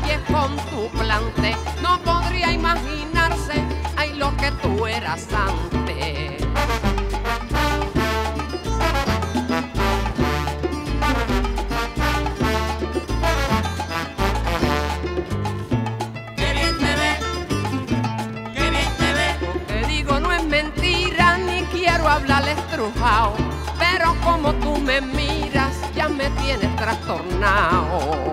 calle con tu plante. No podría imaginarse, ay, lo que tú eras antes. Qué bien te ves, qué bien te ves. Lo que digo no es mentira, ni quiero hablar estrujado, pero como tú me miras, ya me tienes trastornado.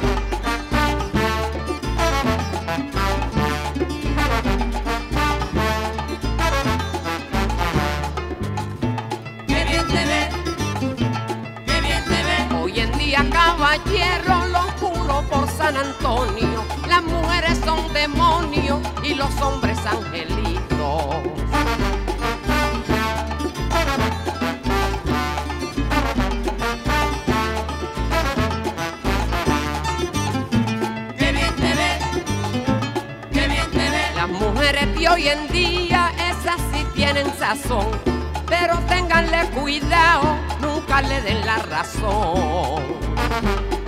Qué bien te ves, qué bien te ves. Hoy en día, caballero, lo juro por San Antonio, las mujeres son demonios y los hombres angelitos. Qué bien te ves, qué bien te ves. Las mujeres de hoy en día, esas sí tienen sazón, pero ténganle cuidado, nunca le den la razón.